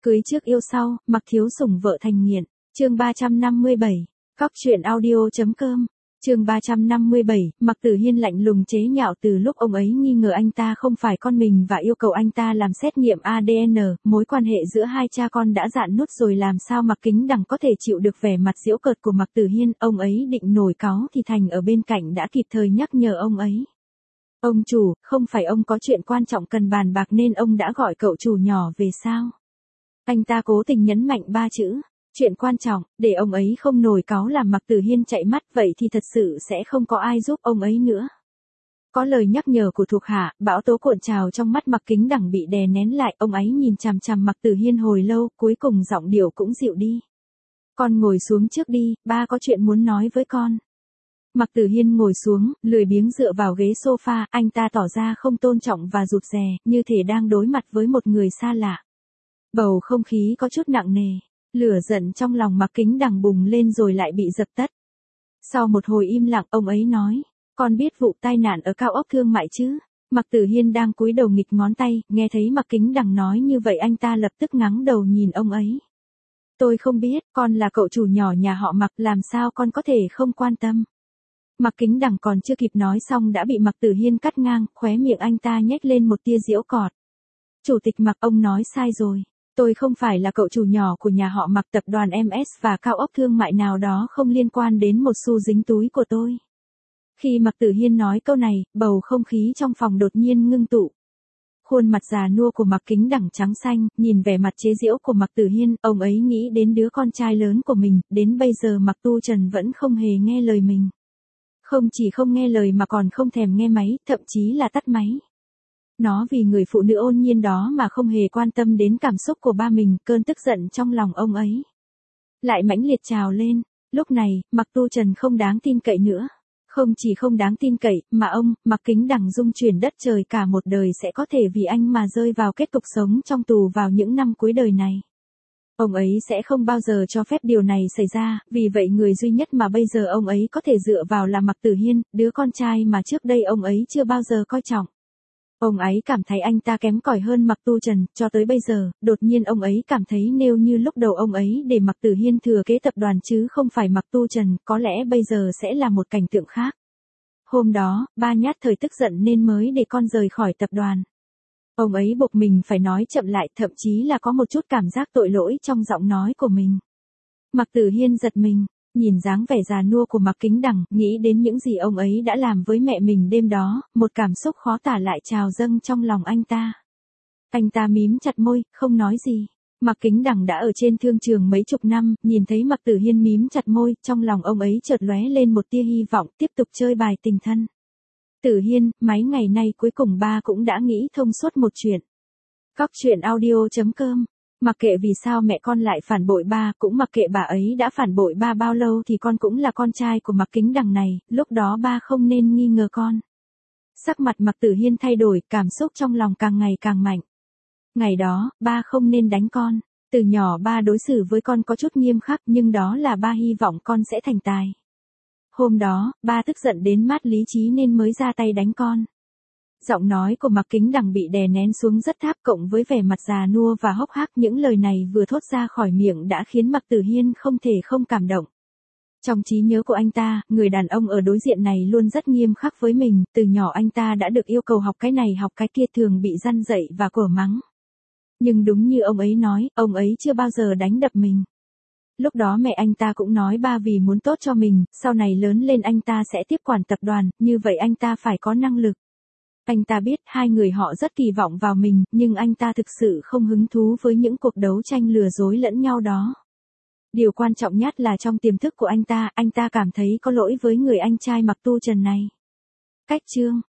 Cưới trước yêu sau, Mặc Thiếu Sủng vợ thành nghiện. Chương 357. Cóc truyện audio.com. Chương 357, Mặc Tử Hiên lạnh lùng chế nhạo từ lúc ông ấy nghi ngờ anh ta không phải con mình và yêu cầu anh ta làm xét nghiệm ADN, mối quan hệ giữa hai cha con đã rạn nứt rồi, làm sao Mặc Kính Đằng có thể chịu được vẻ mặt giễu cợt của Mặc Tử Hiên. Ông ấy định nổi cáu thì Thành ở bên cạnh đã kịp thời nhắc nhở ông ấy. Ông chủ, không phải ông có chuyện quan trọng cần bàn bạc nên ông đã gọi cậu chủ nhỏ về sao? Anh ta cố tình nhấn mạnh ba chữ. Chuyện quan trọng, để ông ấy không nổi cáu làm Mặc Tử Hiên chạy mắt, vậy thì thật sự sẽ không có ai giúp ông ấy nữa. Có lời nhắc nhở của thuộc hạ, bão tố cuộn trào trong mắt Mặc Kính Đằng bị đè nén lại, ông ấy nhìn chằm chằm Mặc Tử Hiên hồi lâu, cuối cùng giọng điệu cũng dịu đi. Con ngồi xuống trước đi, ba có chuyện muốn nói với con. Mặc Tử Hiên ngồi xuống, lười biếng dựa vào ghế sofa, anh ta tỏ ra không tôn trọng và rụt rè, như thể đang đối mặt với một người xa lạ. Bầu không khí có chút nặng nề. Lửa giận trong lòng Mặc Kính Đằng bùng lên rồi lại bị dập tắt. Sau một hồi im lặng, ông ấy nói, con biết vụ tai nạn ở cao ốc thương mại chứ? Mặc Tử Hiên đang cúi đầu nghịch ngón tay, nghe thấy Mặc Kính Đằng nói như vậy anh ta lập tức ngẩng đầu nhìn ông ấy. Tôi không biết, con là cậu chủ nhỏ nhà họ Mặc, làm sao con có thể không quan tâm? Mặc Kính Đằng còn chưa kịp nói xong đã bị Mặc Tử Hiên cắt ngang, khóe miệng anh ta nhếch lên một tia giễu cợt. Chủ tịch Mặc, ông nói sai rồi. Tôi không phải là cậu chủ nhỏ của nhà họ Mặc, tập đoàn MS và cao ốc thương mại nào đó không liên quan đến một xu dính túi của tôi. Khi Mặc Tử Hiên nói câu này, bầu không khí trong phòng đột nhiên ngưng tụ. Khuôn mặt già nua của Mặc Kính Đằng trắng xanh, nhìn vẻ mặt chế giễu của Mặc Tử Hiên, ông ấy nghĩ đến đứa con trai lớn của mình, đến bây giờ Mặc Tu Trần vẫn không hề nghe lời mình. Không chỉ không nghe lời mà còn không thèm nghe máy, thậm chí là tắt máy. Nó vì người phụ nữ ôn nhiên đó mà không hề quan tâm đến cảm xúc của ba mình, cơn tức giận trong lòng ông ấy lại mãnh liệt trào lên. Lúc này, Mặc Tu Trần không đáng tin cậy nữa. Không chỉ không đáng tin cậy, mà ông, Mặc Kính Đằng dung chuyển đất trời cả một đời sẽ có thể vì anh mà rơi vào kết cục sống trong tù vào những năm cuối đời này. Ông ấy sẽ không bao giờ cho phép điều này xảy ra, vì vậy người duy nhất mà bây giờ ông ấy có thể dựa vào là Mặc Tử Hiên, đứa con trai mà trước đây ông ấy chưa bao giờ coi trọng. Ông ấy cảm thấy anh ta kém cỏi hơn Mặc Tu Trần, cho tới bây giờ, đột nhiên ông ấy cảm thấy nếu như lúc đầu ông ấy để Mặc Tử Hiên thừa kế tập đoàn chứ không phải Mặc Tu Trần, có lẽ bây giờ sẽ là một cảnh tượng khác. Hôm đó, ba nhát thời tức giận nên mới để con rời khỏi tập đoàn. Ông ấy buộc mình phải nói chậm lại, thậm chí là có một chút cảm giác tội lỗi trong giọng nói của mình. Mặc Tử Hiên giật mình. Nhìn dáng vẻ già nua của Mặc Kính Đằng, nghĩ đến những gì ông ấy đã làm với mẹ mình đêm đó, một cảm xúc khó tả lại trào dâng trong lòng anh ta. Anh ta mím chặt môi, không nói gì. Mặc Kính Đằng đã ở trên thương trường mấy chục năm, nhìn thấy Mặc Tử Hiên mím chặt môi, trong lòng ông ấy chợt lóe lên một tia hy vọng, tiếp tục chơi bài tình thân. Tử Hiên, mấy ngày nay cuối cùng ba cũng đã nghĩ thông suốt một chuyện. Cóc truyện audio.com. Mặc kệ vì sao mẹ con lại phản bội ba, cũng mặc kệ bà ấy đã phản bội ba bao lâu thì con cũng là con trai của Mặc Kính Đằng này, lúc đó ba không nên nghi ngờ con. Sắc mặt Mặc Tử Hiên thay đổi, cảm xúc trong lòng càng ngày càng mạnh. Ngày đó, ba không nên đánh con. Từ nhỏ ba đối xử với con có chút nghiêm khắc, nhưng đó là ba hy vọng con sẽ thành tài. Hôm đó, ba tức giận đến mát lý trí nên mới ra tay đánh con. Giọng nói của Mặc Kính Đằng bị đè nén xuống rất thấp, cộng với vẻ mặt già nua và hốc hác, những lời này vừa thốt ra khỏi miệng đã khiến Mặc Tử Hiên không thể không cảm động. Trong trí nhớ của anh ta, người đàn ông ở đối diện này luôn rất nghiêm khắc với mình, từ nhỏ anh ta đã được yêu cầu học cái này học cái kia, thường bị răn dạy và quở mắng. Nhưng đúng như ông ấy nói, ông ấy chưa bao giờ đánh đập mình. Lúc đó mẹ anh ta cũng nói ba vì muốn tốt cho mình, sau này lớn lên anh ta sẽ tiếp quản tập đoàn, như vậy anh ta phải có năng lực. Anh ta biết hai người họ rất kỳ vọng vào mình, nhưng anh ta thực sự không hứng thú với những cuộc đấu tranh lừa dối lẫn nhau đó. Điều quan trọng nhất là trong tiềm thức của anh ta cảm thấy có lỗi với người anh trai Mặc Tu Trần này. Cách chương